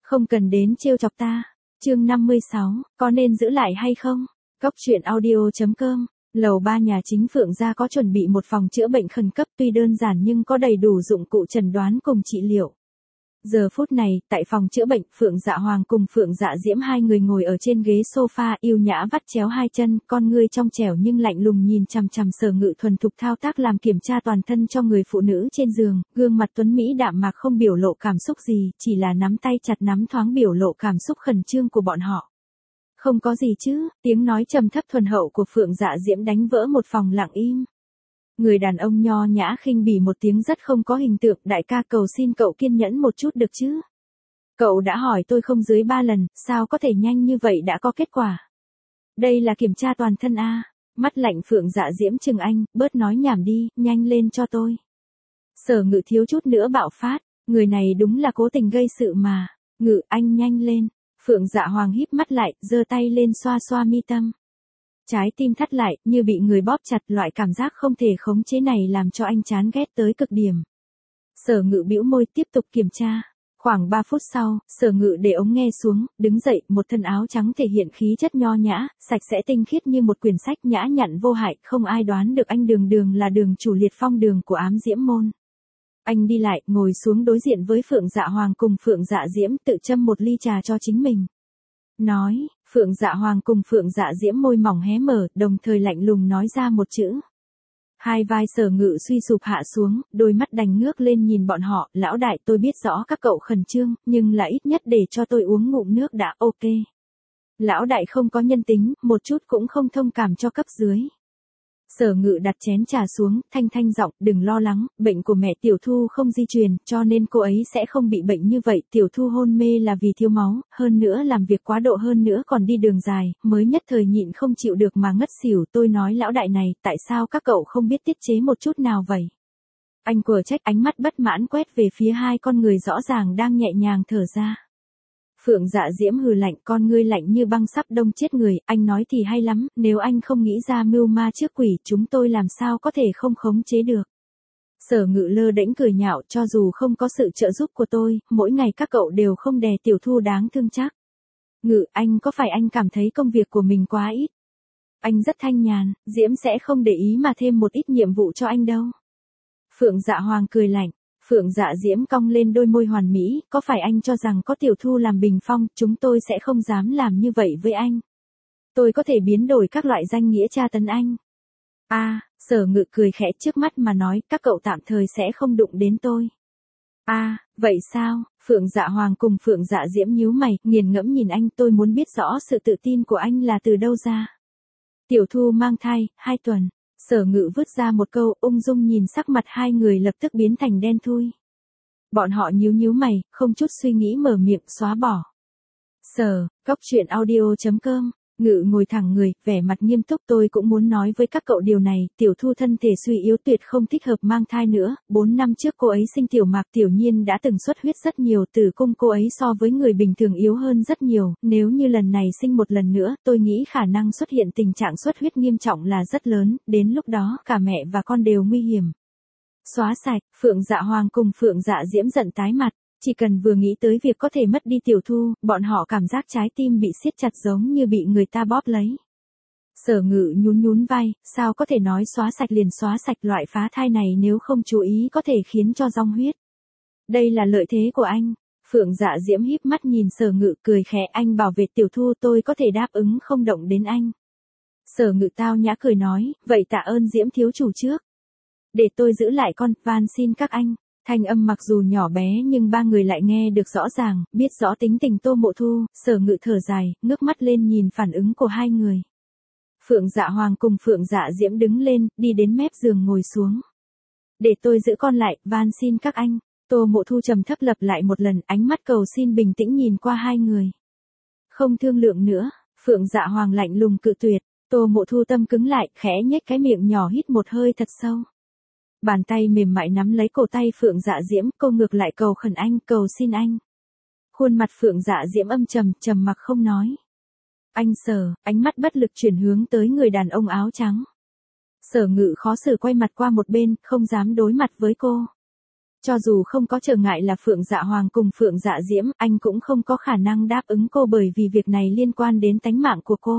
Không cần đến trêu chọc ta. Chương 56, có nên giữ lại hay không? Cóc truyện audio.com. Lầu 3 nhà chính Phượng gia có chuẩn bị một phòng chữa bệnh khẩn cấp, tuy đơn giản nhưng có đầy đủ dụng cụ chẩn đoán cùng trị liệu. Giờ phút này, tại phòng chữa bệnh, Phượng Dạ Hoàng cùng Phượng Dạ Diễm hai người ngồi ở trên ghế sofa, yêu nhã vắt chéo hai chân, con ngươi trong trẻo nhưng lạnh lùng nhìn chằm chằm Sở Ngự thuần thục thao tác làm kiểm tra toàn thân cho người phụ nữ trên giường, gương mặt tuấn mỹ đạm mạc không biểu lộ cảm xúc gì, chỉ là nắm tay chặt nắm thoáng biểu lộ cảm xúc khẩn trương của bọn họ. Không có gì chứ, tiếng nói trầm thấp thuần hậu của Phượng Dạ Diễm đánh vỡ một phòng lặng im. Người đàn ông nho nhã khinh bỉ một tiếng rất không có hình tượng, đại ca cầu xin cậu kiên nhẫn một chút được chứ. Cậu đã hỏi tôi không dưới 3 lần, sao có thể nhanh như vậy đã có kết quả. Đây là kiểm tra toàn thân a. Mắt lạnh Phượng Dạ Diễm trừng anh, bớt nói nhảm đi, nhanh lên cho tôi. Sở Ngự thiếu chút nữa bạo phát, người này đúng là cố tình gây sự mà. Ngự anh nhanh lên. Phượng Dạ Hoàng híp mắt lại, giơ tay lên xoa xoa mi tâm. Trái tim thắt lại, như bị người bóp chặt, loại cảm giác không thể khống chế này làm cho anh chán ghét tới cực điểm. Sở Ngự bĩu môi tiếp tục kiểm tra. Khoảng 3 phút sau, Sở Ngự để ống nghe xuống, đứng dậy, một thân áo trắng thể hiện khí chất nho nhã, sạch sẽ tinh khiết như một quyển sách nhã nhặn vô hại, không ai đoán được anh Đường là đường chủ liệt phong đường của Ám Diễm môn. Anh đi lại, ngồi xuống đối diện với Phượng Dạ Hoàng cùng Phượng Dạ Diễm, tự châm một ly trà cho chính mình. Nói, Phượng Dạ Hoàng cùng Phượng Dạ Diễm môi mỏng hé mở, đồng thời lạnh lùng nói ra một chữ. Hai vai Sở Ngự suy sụp hạ xuống, đôi mắt đành ngước lên nhìn bọn họ, lão đại tôi biết rõ các cậu khẩn trương, nhưng là ít nhất để cho tôi uống ngụm nước đã, ok. Lão đại không có nhân tính, một chút cũng không thông cảm cho cấp dưới. Sở Ngự đặt chén trà xuống, thanh giọng, đừng lo lắng, bệnh của mẹ Tiểu Thu không di truyền, cho nên cô ấy sẽ không bị bệnh như vậy, Tiểu Thu hôn mê là vì thiếu máu, hơn nữa làm việc quá độ, hơn nữa còn đi đường dài, mới nhất thời nhịn không chịu được mà ngất xỉu. Tôi nói lão đại này, tại sao các cậu không biết tiết chế một chút nào vậy? Anh quở trách, ánh mắt bất mãn quét về phía hai con người rõ ràng đang nhẹ nhàng thở ra. Phượng Dạ Diễm hừ lạnh, con ngươi lạnh như băng sắp đông chết người, anh nói thì hay lắm, nếu anh không nghĩ ra mưu ma trước quỷ, chúng tôi làm sao có thể không khống chế được. Sở Ngự lơ đễnh cười nhạo, cho dù không có sự trợ giúp của tôi, mỗi ngày các cậu đều không đè Tiểu Thu đáng thương chắc. Ngự, anh có phải anh cảm thấy công việc của mình quá ít? Anh rất thanh nhàn, Diễm sẽ không để ý mà thêm một ít nhiệm vụ cho anh đâu. Phượng Dạ Hoàng cười lạnh. Phượng Dạ Diễm cong lên đôi môi hoàn mỹ, có phải anh cho rằng có Tiểu Thu làm bình phong, chúng tôi sẽ không dám làm như vậy với anh. Tôi có thể biến đổi các loại danh nghĩa tra tấn anh. Sở Ngự cười khẽ trước mắt mà nói, các cậu tạm thời sẽ không đụng đến tôi. Vậy sao? Phượng Dạ Hoàng cùng Phượng Dạ Diễm nhíu mày, nghiền ngẫm nhìn anh, tôi muốn biết rõ sự tự tin của anh là từ đâu ra. Tiểu Thu mang thai, 2 tuần. Sở Ngự vứt ra một câu, ung dung nhìn sắc mặt hai người lập tức biến thành đen thui. Bọn họ nhíu mày, không chút suy nghĩ mở miệng xóa bỏ. Cóc truyện audio.com. Ngự ngồi thẳng người, vẻ mặt nghiêm túc, tôi cũng muốn nói với các cậu điều này, Tiểu Thu thân thể suy yếu tuyệt không thích hợp mang thai nữa, 4 năm trước cô ấy sinh Tiểu Mạc Tiểu Nhiên đã từng xuất huyết rất nhiều, tử cung cô ấy so với người bình thường yếu hơn rất nhiều, nếu như lần này sinh một lần nữa, tôi nghĩ khả năng xuất hiện tình trạng xuất huyết nghiêm trọng là rất lớn, đến lúc đó cả mẹ và con đều nguy hiểm. Xóa sạch, Phượng Dạ Hoàng cùng Phượng Dạ Diễm giận tái mặt. Chỉ cần vừa nghĩ tới việc có thể mất đi Tiểu Thu, bọn họ cảm giác trái tim bị siết chặt giống như bị người ta bóp lấy. Sở Ngự nhún vai, sao có thể nói xóa sạch liền xóa sạch, loại phá thai này nếu không chú ý có thể khiến cho rong huyết. Đây là lợi thế của anh. Phượng Dạ Diễm híp mắt nhìn Sở Ngự cười khẽ, anh bảo vệ Tiểu Thu tôi có thể đáp ứng không động đến anh. Sở Ngự tao nhã cười nói, vậy tạ ơn Diễm thiếu chủ trước. Để tôi giữ lại con, van xin các anh. Thanh âm mặc dù nhỏ bé nhưng ba người lại nghe được rõ ràng, biết rõ tính tình Tô Mộ Thu. Sở Ngự thở dài, ngước mắt lên nhìn phản ứng của hai người. Phượng Dạ Hoàng cùng Phượng Dạ Diễm đứng lên, đi đến mép giường ngồi xuống. Để tôi giữ con lại, van xin các anh. Tô Mộ Thu trầm thấp lặp lại một lần, ánh mắt cầu xin bình tĩnh nhìn qua hai người. Không thương lượng nữa, Phượng Dạ Hoàng lạnh lùng cự tuyệt. Tô Mộ Thu tâm cứng lại, khẽ nhếch cái miệng nhỏ hít một hơi thật sâu. Bàn tay mềm mại nắm lấy cổ tay Phượng Dạ Diễm, cô ngược lại cầu khẩn anh, cầu xin anh. Khuôn mặt Phượng Dạ Diễm âm trầm mặc không nói. Anh Sở, ánh mắt bất lực chuyển hướng tới người đàn ông áo trắng. Sở Ngự khó xử quay mặt qua một bên, không dám đối mặt với cô. Cho dù không có trở ngại là Phượng Dạ Hoàng cùng Phượng Dạ Diễm, anh cũng không có khả năng đáp ứng cô bởi vì việc này liên quan đến tánh mạng của cô.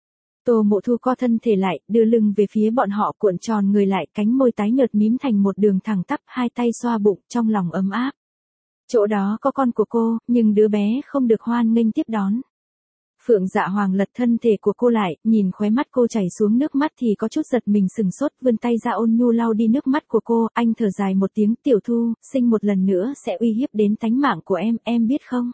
Tô Mộ Thu co thân thể lại, đưa lưng về phía bọn họ, cuộn tròn người lại, cánh môi tái nhợt mím thành một đường thẳng tắp, hai tay xoa bụng, trong lòng ấm áp. Chỗ đó có con của cô, nhưng đứa bé không được hoan nghênh tiếp đón. Phượng Dạ Hoàng lật thân thể của cô lại, nhìn khóe mắt cô chảy xuống nước mắt thì có chút giật mình sừng sốt, vươn tay ra ôn nhu lau đi nước mắt của cô, anh thở dài một tiếng, Tiểu Thu, sinh một lần nữa sẽ uy hiếp đến tánh mạng của em biết không?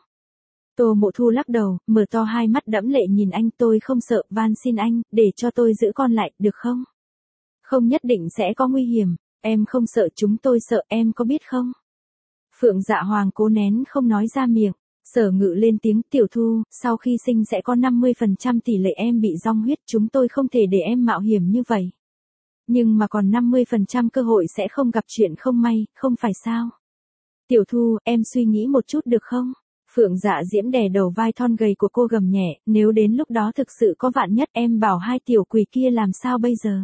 Tô Mộ Thu lắc đầu, mở to hai mắt đẫm lệ nhìn anh, tôi không sợ, van xin anh, để cho tôi giữ con lại, được không? Không nhất định sẽ có nguy hiểm, em không sợ, chúng tôi sợ, em có biết không? Phượng Dạ Hoàng cố nén không nói ra miệng. Sở Ngự lên tiếng, Tiểu Thu, sau khi sinh sẽ có 50% tỷ lệ em bị dong huyết, chúng tôi không thể để em mạo hiểm như vậy. Nhưng mà còn 50% cơ hội sẽ không gặp chuyện không may, không phải sao? Tiểu Thu, em suy nghĩ một chút được không? Phượng Dạ Diễm đè đầu vai thon gầy của cô gầm nhẹ, nếu đến lúc đó thực sự có vạn nhất, em bảo hai tiểu quỷ kia làm sao bây giờ?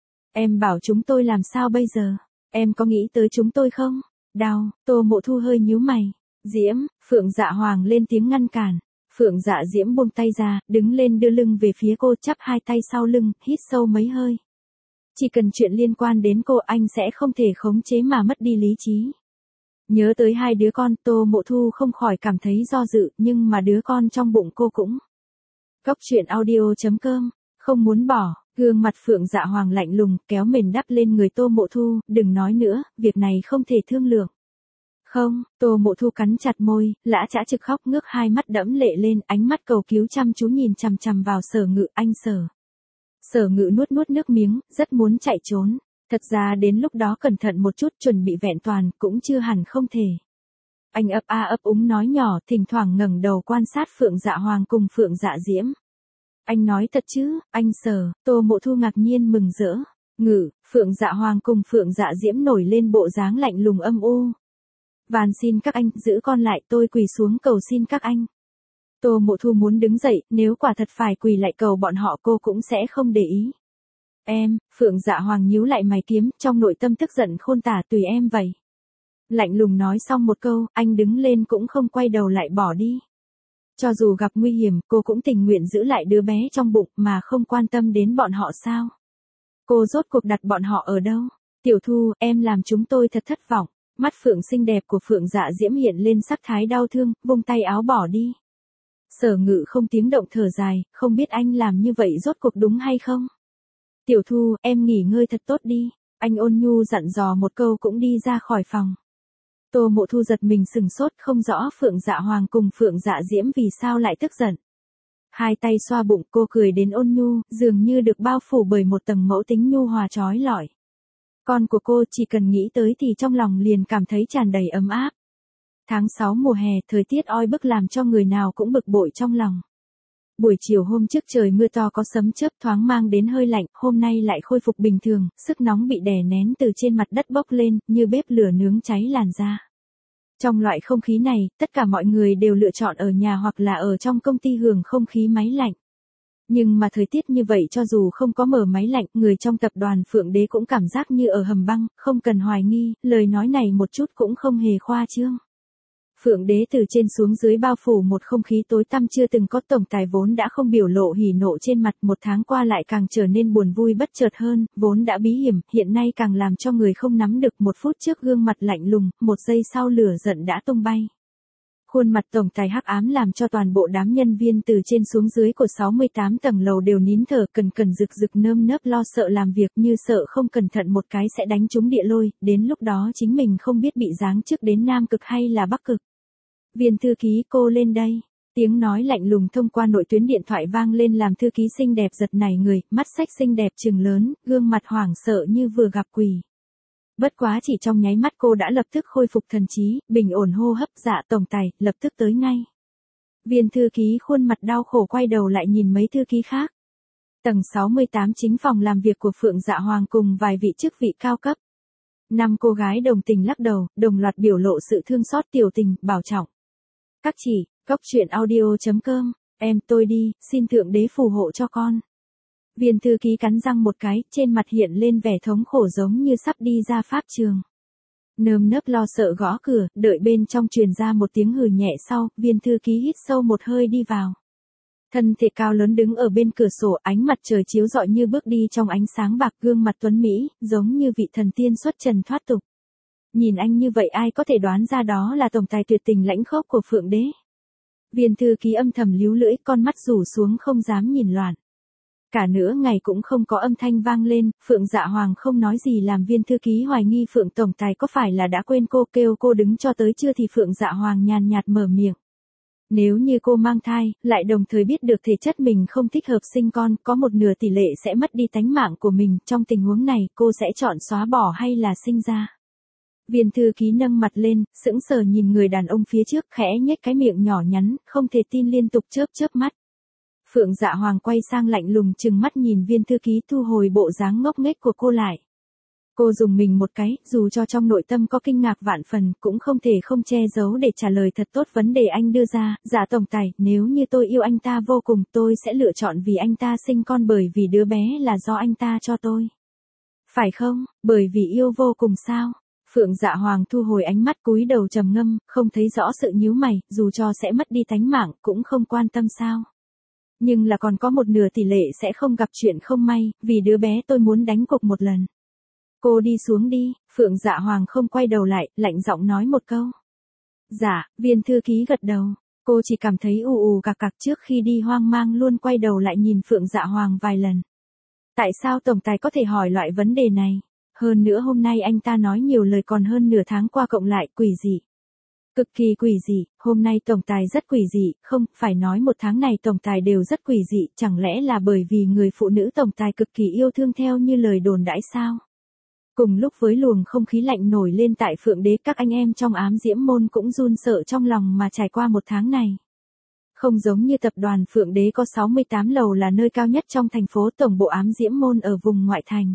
Em bảo chúng tôi làm sao bây giờ? Em có nghĩ tới chúng tôi không? Đau, Tô Mộ Thu hơi nhíu mày. Diễm, Phượng Dạ Hoàng lên tiếng ngăn cản. Phượng Dạ Diễm buông tay ra, đứng lên đưa lưng về phía cô, chắp hai tay sau lưng, hít sâu mấy hơi. Chỉ cần chuyện liên quan đến cô, anh sẽ không thể khống chế mà mất đi lý trí. Nhớ tới hai đứa con, Tô Mộ Thu không khỏi cảm thấy do dự, nhưng mà đứa con trong bụng cô cũng. Cốc truyện audio.com, không muốn bỏ, gương mặt Phượng Dạ Hoàng lạnh lùng, kéo mền đắp lên người Tô Mộ Thu, đừng nói nữa, việc này không thể thương lượng. Không, Tô Mộ Thu cắn chặt môi, lã chã trực khóc, ngước hai mắt đẫm lệ lên, ánh mắt cầu cứu chăm chú nhìn chằm chằm vào Sở Ngự, anh Sở. Sở Ngự nuốt nuốt nước miếng, rất muốn chạy trốn. Thật ra đến lúc đó cẩn thận một chút, chuẩn bị vẹn toàn, cũng chưa hẳn không thể. Anh ấp a ấp úng nói nhỏ, thỉnh thoảng ngẩng đầu quan sát Phượng Dạ Hoàng cùng Phượng Dạ Diễm. Anh nói thật chứ, anh Sở? Tô Mộ Thu ngạc nhiên mừng rỡ. Ngự, Phượng Dạ Hoàng cùng Phượng Dạ Diễm nổi lên bộ dáng lạnh lùng âm u. Van xin các anh, giữ con lại, tôi quỳ xuống cầu xin các anh. Tô Mộ Thu muốn đứng dậy, nếu quả thật phải quỳ lại cầu bọn họ cô cũng sẽ không để ý. Em, Phượng Dạ Hoàng nhíu lại mày kiếm, trong nội tâm tức giận khôn tả, tùy em vậy. Lạnh lùng nói xong một câu, anh đứng lên cũng không quay đầu lại bỏ đi. Cho dù gặp nguy hiểm, cô cũng tình nguyện giữ lại đứa bé trong bụng mà không quan tâm đến bọn họ sao? Cô rốt cuộc đặt bọn họ ở đâu? Tiểu Thu, em làm chúng tôi thật thất vọng. Mắt Phượng xinh đẹp của Phượng Dạ Diễm hiện lên sắc thái đau thương, vung tay áo bỏ đi. Sở Ngự không tiếng động thở dài, không biết anh làm như vậy rốt cuộc đúng hay không? Tiểu Thu, em nghỉ ngơi thật tốt đi. Anh ôn nhu dặn dò một câu cũng đi ra khỏi phòng. Tô Mộ Thu giật mình sừng sốt, không rõ Phượng Dạ Hoàng cùng Phượng Dạ Diễm vì sao lại tức giận. Hai tay xoa bụng, cô cười đến ôn nhu, dường như được bao phủ bởi một tầng mẫu tính nhu hòa trói lọi. Con của cô chỉ cần nghĩ tới thì trong lòng liền cảm thấy tràn đầy ấm áp. Tháng 6 mùa hè, thời tiết oi bức làm cho người nào cũng bực bội trong lòng. Buổi chiều hôm trước trời mưa to có sấm chớp thoáng mang đến hơi lạnh, hôm nay lại khôi phục bình thường, sức nóng bị đè nén từ trên mặt đất bốc lên, như bếp lửa nướng cháy làn da. Trong loại không khí này, tất cả mọi người đều lựa chọn ở nhà hoặc là ở trong công ty hưởng không khí máy lạnh. Nhưng mà thời tiết như vậy cho dù không có mở máy lạnh, người trong tập đoàn Phượng Đế cũng cảm giác như ở hầm băng, không cần hoài nghi, lời nói này một chút cũng không hề khoa trương. Phượng Đế từ trên xuống dưới bao phủ một không khí tối tăm chưa từng có, tổng tài vốn đã không biểu lộ hỉ nộ trên mặt, một tháng qua lại càng trở nên buồn vui bất chợt hơn, vốn đã bí hiểm, hiện nay càng làm cho người không nắm được, một phút trước gương mặt lạnh lùng, một giây sau lửa giận đã tung bay. Khuôn mặt tổng tài hắc ám làm cho toàn bộ đám nhân viên từ trên xuống dưới của 68 tầng lầu đều nín thở, cần rực rực nơm nớp lo sợ làm việc, như sợ không cẩn thận một cái sẽ đánh trúng địa lôi, đến lúc đó chính mình không biết bị giáng chức đến Nam Cực hay là Bắc Cực. Viên thư ký, cô lên đây. Tiếng nói lạnh lùng thông qua nội tuyến điện thoại vang lên làm thư ký xinh đẹp giật nảy người, mắt xách xinh đẹp trừng lớn, gương mặt hoảng sợ như vừa gặp quỷ. Bất quá chỉ trong nháy mắt cô đã lập tức khôi phục thần trí, bình ổn hô hấp, dạ tổng tài, lập tức tới ngay. Viên thư ký khuôn mặt đau khổ quay đầu lại nhìn mấy thư ký khác. Tầng 68 chính phòng làm việc của Phượng Dạ Hoàng cùng vài vị chức vị cao cấp. 5 cô gái đồng tình lắc đầu, đồng loạt biểu lộ sự thương xót Tiểu Tình, bảo trọng. Các chị, cốc truyện audio.com, em tôi đi, xin thượng đế phù hộ cho con. Viên thư ký cắn răng một cái, trên mặt hiện lên vẻ thống khổ giống như sắp đi ra pháp trường. Nơm nớp lo sợ gõ cửa, đợi bên trong truyền ra một tiếng hừ nhẹ sau, viên thư ký hít sâu một hơi đi vào. Thân thể cao lớn đứng ở bên cửa sổ, ánh mặt trời chiếu rọi như bước đi trong ánh sáng bạc, gương mặt tuấn Mỹ, giống như vị thần tiên xuất trần thoát tục. Nhìn anh như vậy ai có thể đoán ra đó là tổng tài tuyệt tình lãnh khốc của Phượng Đế. Viên thư ký âm thầm líu lưỡi, con mắt rủ xuống không dám nhìn loạn. Cả nửa ngày cũng không có âm thanh vang lên, Phượng Dạ Hoàng không nói gì làm viên thư ký hoài nghi Phượng tổng tài có phải là đã quên cô, kêu cô đứng cho tới chưa thì Phượng Dạ Hoàng nhàn nhạt mở miệng. Nếu như cô mang thai, lại đồng thời biết được thể chất mình không thích hợp sinh con, có một nửa tỷ lệ sẽ mất đi tánh mạng của mình, trong tình huống này cô sẽ chọn xóa bỏ hay là sinh ra? Viên thư ký nâng mặt lên, sững sờ nhìn người đàn ông phía trước, khẽ nhếch cái miệng nhỏ nhắn, không thể tin liên tục chớp chớp mắt. Phượng Dạ Hoàng quay sang lạnh lùng trừng mắt nhìn viên thư ký, thu hồi bộ dáng ngốc nghếch của cô lại. Cô dùng mình một cái, dù cho trong nội tâm có kinh ngạc vạn phần, cũng không thể không che giấu để trả lời thật tốt vấn đề anh đưa ra. Dạ tổng tài, nếu như tôi yêu anh ta vô cùng, tôi sẽ lựa chọn vì anh ta sinh con, bởi vì đứa bé là do anh ta cho tôi. Phải không, bởi vì yêu vô cùng sao? Phượng Dạ Hoàng thu hồi ánh mắt, cúi đầu trầm ngâm, không thấy rõ sự nhíu mày, dù cho sẽ mất đi tánh mạng, cũng không quan tâm sao. Nhưng là còn có một nửa tỷ lệ sẽ không gặp chuyện không may, vì đứa bé tôi muốn đánh cược một lần. Cô đi xuống đi, Phượng Dạ Hoàng không quay đầu lại, lạnh giọng nói một câu. Dạ, viên thư ký gật đầu, cô chỉ cảm thấy ù ù cạc cạc, trước khi đi hoang mang luôn quay đầu lại nhìn Phượng Dạ Hoàng vài lần. Tại sao tổng tài có thể hỏi loại vấn đề này? Hơn nữa hôm nay anh ta nói nhiều lời còn hơn nửa tháng qua cộng lại, quỷ dị. Cực kỳ quỷ dị, hôm nay tổng tài rất quỷ dị, không, phải nói một tháng này tổng tài đều rất quỷ dị, chẳng lẽ là bởi vì người phụ nữ tổng tài cực kỳ yêu thương theo như lời đồn đãi sao? Cùng lúc với luồng không khí lạnh nổi lên tại Phượng Đế, các anh em trong ám diễm môn cũng run sợ trong lòng mà trải qua một tháng này. Không giống như tập đoàn Phượng Đế có 68 lầu là nơi cao nhất trong thành phố, tổng bộ ám diễm môn ở vùng ngoại thành.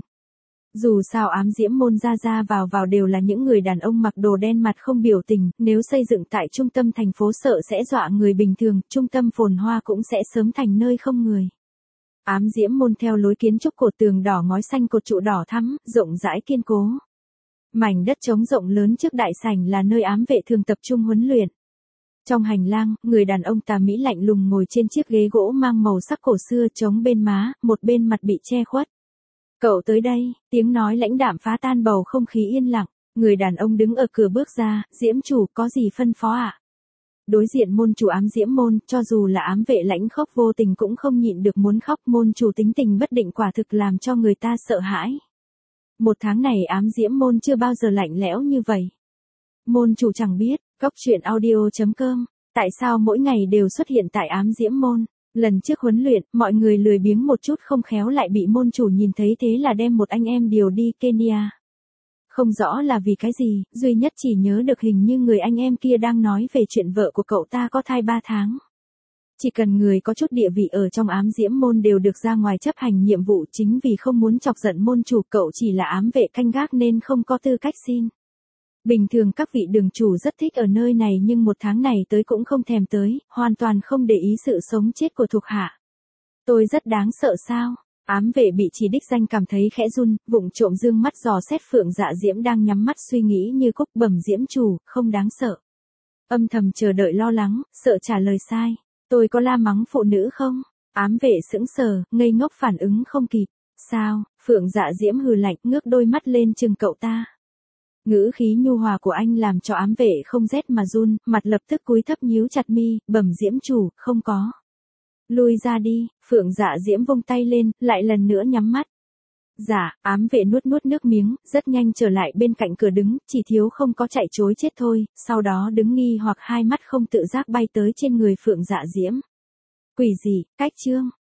Dù sao ám diễm môn ra vào đều là những người đàn ông mặc đồ đen, mặt không biểu tình, nếu xây dựng tại trung tâm thành phố sợ sẽ dọa người bình thường, trung tâm phồn hoa cũng sẽ sớm thành nơi không người. Ám diễm môn theo lối kiến trúc cột tường đỏ ngói xanh, cột trụ đỏ thắm, rộng rãi kiên cố. Mảnh đất trống rộng lớn trước đại sảnh là nơi ám vệ thường tập trung huấn luyện. Trong hành lang, người đàn ông tà mỹ lạnh lùng ngồi trên chiếc ghế gỗ mang màu sắc cổ xưa, chống bên má, một bên mặt bị che khuất. Cậu tới đây, tiếng nói lãnh đạm phá tan bầu không khí yên lặng, người đàn ông đứng ở cửa bước ra, Diễm chủ có gì phân phó ạ? Đối diện môn chủ ám diễm môn, cho dù là ám vệ lãnh khốc vô tình cũng không nhịn được muốn khóc, môn chủ tính tình bất định quả thực làm cho người ta sợ hãi. Một tháng này ám diễm môn chưa bao giờ lạnh lẽo như vậy. Môn chủ chẳng biết, coctruyện.audio.com, tại sao mỗi ngày đều xuất hiện tại ám diễm môn. Lần trước huấn luyện, mọi người lười biếng một chút không khéo lại bị môn chủ nhìn thấy, thế là đem một anh em điều đi Kenya. Không rõ là vì cái gì, duy nhất chỉ nhớ được hình như người anh em kia đang nói về chuyện vợ của cậu ta có thai 3 tháng. Chỉ cần người có chút địa vị ở trong ám diễm môn đều được ra ngoài chấp hành nhiệm vụ, chính vì không muốn chọc giận môn chủ, cậu chỉ là ám vệ canh gác nên không có tư cách xin. Bình thường các vị đường chủ rất thích ở nơi này nhưng một tháng này tới cũng không thèm tới, hoàn toàn không để ý sự sống chết của thuộc hạ. Tôi rất đáng sợ sao? Ám vệ bị chỉ đích danh cảm thấy khẽ run, vụng trộm dương mắt dò xét Phượng Dạ Diễm đang nhắm mắt suy nghĩ như cúc, bẩm Diễm chủ, không đáng sợ. Âm thầm chờ đợi lo lắng, sợ trả lời sai. Tôi có la mắng phụ nữ không? Ám vệ sững sờ, ngây ngốc phản ứng không kịp. Sao? Phượng Dạ Diễm hừ lạnh, ngước đôi mắt lên chừng cậu ta. Ngữ khí nhu hòa của anh làm cho ám vệ không rét mà run, mặt lập tức cúi thấp nhíu chặt mi, bẩm Diễm chủ, không có. Lui ra đi, Phượng Dạ Diễm vung tay lên, lại lần nữa nhắm mắt. Dạ, ám vệ nuốt nước miếng, rất nhanh trở lại bên cạnh cửa đứng, chỉ thiếu không có chạy trối chết thôi, sau đó đứng nghi hoặc hai mắt không tự giác bay tới trên người Phượng Dạ Diễm. Quỷ gì, cách chương.